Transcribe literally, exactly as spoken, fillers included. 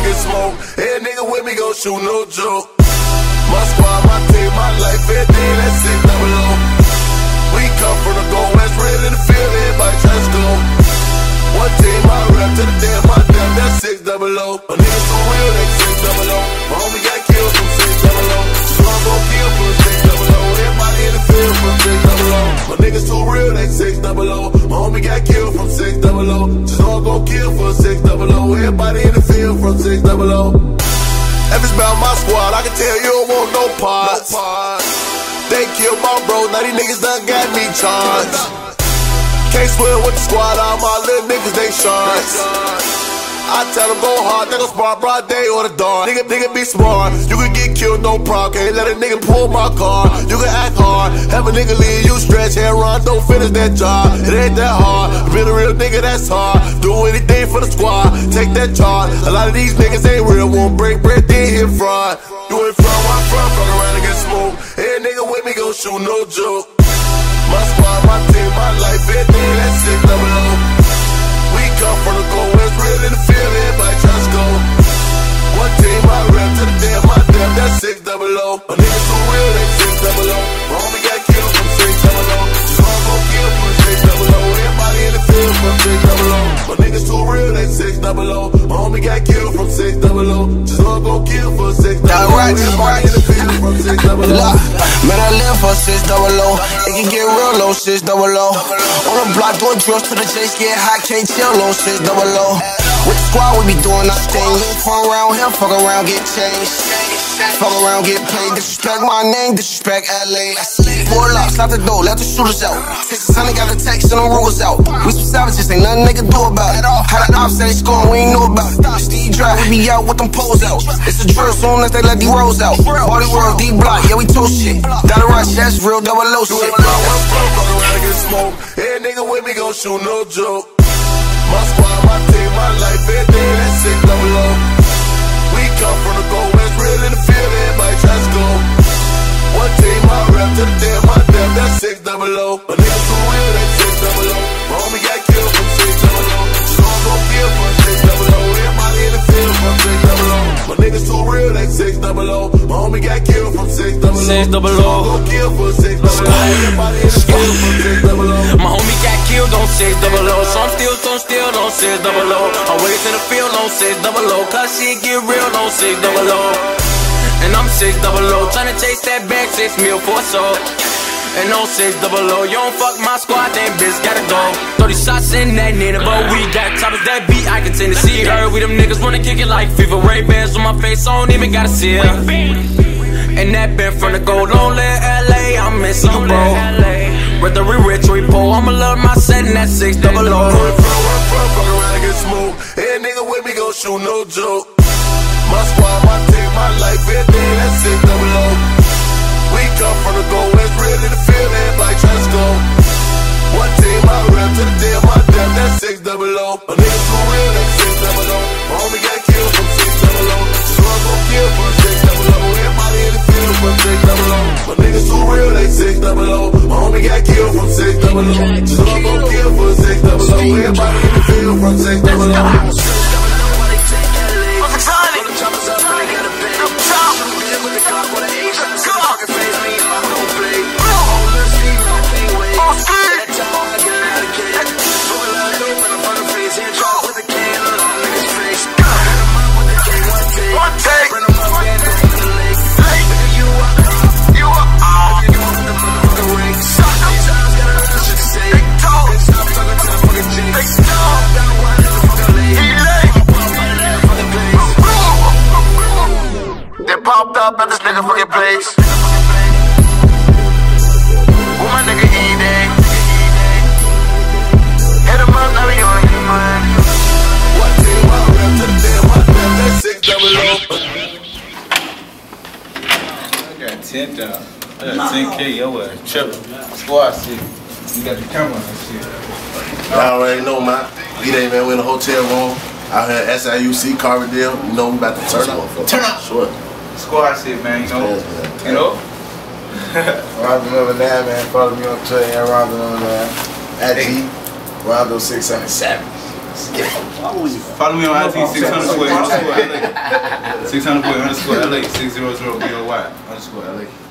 get smoked. Every nigga with me gon' shoot, no joke. My squad, my team, my life, everything, that's six double O. We come from the gold west, real in the field, everybody try to score. One team, my rep to the damn, my damn, that's six double O. My niggas so real, they six double O. My homie got killed from six double O. So I'm gon' kill from six double O. Everybody in the field from six double O. My niggas too real, they six double O. My homie got killed from six double O. Just all gon' kill for six double O. Everybody in the field from six double O. If it's about my squad, I can tell you don't want no parts. No parts. They killed my bro, now these niggas done got me charged. Can't swim with the squad, all my little niggas, they sharks. I tell them go hard, they gon' spar broad day or the dawn. Nigga, nigga be smart, you can get killed, no problem. Can't let a nigga pull my car, you can act hard. Have a nigga leave you stretch, hair run, don't finish that job. It ain't that hard, be a real nigga, that's hard. Do anything for the squad, take that charge. A lot of these niggas ain't real, won't break bread, then hit fraud. You ain't from, I'm from, fuck around and get smoked. Every nigga with me gon' shoot, no joke. My squad, my team, my life, everything, that's six double O. We come from the gold west, real in the field, everybody try to score. One team, my rep to the damn, my damn, that's six double O. My niggas too real, they six double O. My homie got killed from six double O. So I'm gon' kill from six double O. Everybody in the field from six double O. My niggas too real, they six double O. My homie got killed from six double O. So I'm gon' kill for six double O. Everybody in the field from six double O. Man, I live for six double O. It can get real low, six double O. On the block, doing drills to the chase, get high, can't chill low, six double O. With the squad, we be doing our thing. Fuck around here, fuck around, get changed. Fuck around, get paid. Disrespect my name, disrespect L A. Four locks out the door, let the shooters out. Texas honey got the text and the rules out. We some savages, ain't nothing they can do about it. How the ops say they scoring, we ain't know about it. Steve drive, we be out with them poles out. It's a drill soon as they let these rolls out. All the world, D block, yeah, we toast shit. Down the rush, that's real double O shit. Fuck around and get smoked. Every nigga with me gon' shoot, no joke. My squad, my team, my life, everything, that's six double O. We come from the gold west, real in the field, everybody try to score. One team, my rep to the damn, my damn, that's six double O. My niggas too real, that's six double O. My homie got killed from six double O. So I'm gon' kill from six double O. Everybody in the field from six double O. My niggas too real, that's six double O. My homie got killed from six double O. six double O. So I'm gon' kill for six double O. Everybody in the field from six double O. My homie got killed on six double O. So I'm still, so I'm still on six double O. I'm always in the field on six double O. Cause shit get real on six double O. And I'm six double O. Tryna chase that bag, six mil for a soul. And on six double O, you don't fuck my squad, then bitch gotta go. thirty shots in that nigga, but we got toppers that beat, I can tend to see her. We them niggas wanna kick it like FIFA. Ray-Bans on my face, I don't even gotta see her. And that been from the gold, lonely L A, I'm missing you, bro. Whether we rich or we poor, I'ma love my set and that six double O. Fuck around and get smoked. Every nigga with me gon' shoot, no joke. My squad, my team, my life, everything, that's six double O. We come from the gold west, real in the field, everybody try to score. One team, my rep to the damn, my damn, that's six double O. My niggas too real, that's six double O. My homie got killed from six double O. So I'm gon' kill for six double O. Everybody in the field from six double O. My niggas too real, they six double O. My homie got killed from six double O. So I'm gon' kill for six double O. Everybody in the field from six double O. Popped up at this nigga fucking place. Who my nigga E-Day? Hit him up, now we on him, man. One team, my rep to the damn, my damn, that's six double O. I got ten thousand. I got ten K, yo, what? Triple. Squad shit. You got the camera and shit. Y'all already know, man. E-Day, man, we in the hotel room. Out here at S I U C, Carbondale. You know, we about to turn up. Turn up. Sure. Squad shit, man, you know. Yes, man. You know? Rondo number nine, man. Follow me on Twitter at Rondo number nine. At G, Rondo six seven seven. Follow me on I G six hundred boy underscore L A. six hundred boy underscore L A. six hundred B O Y underscore L A.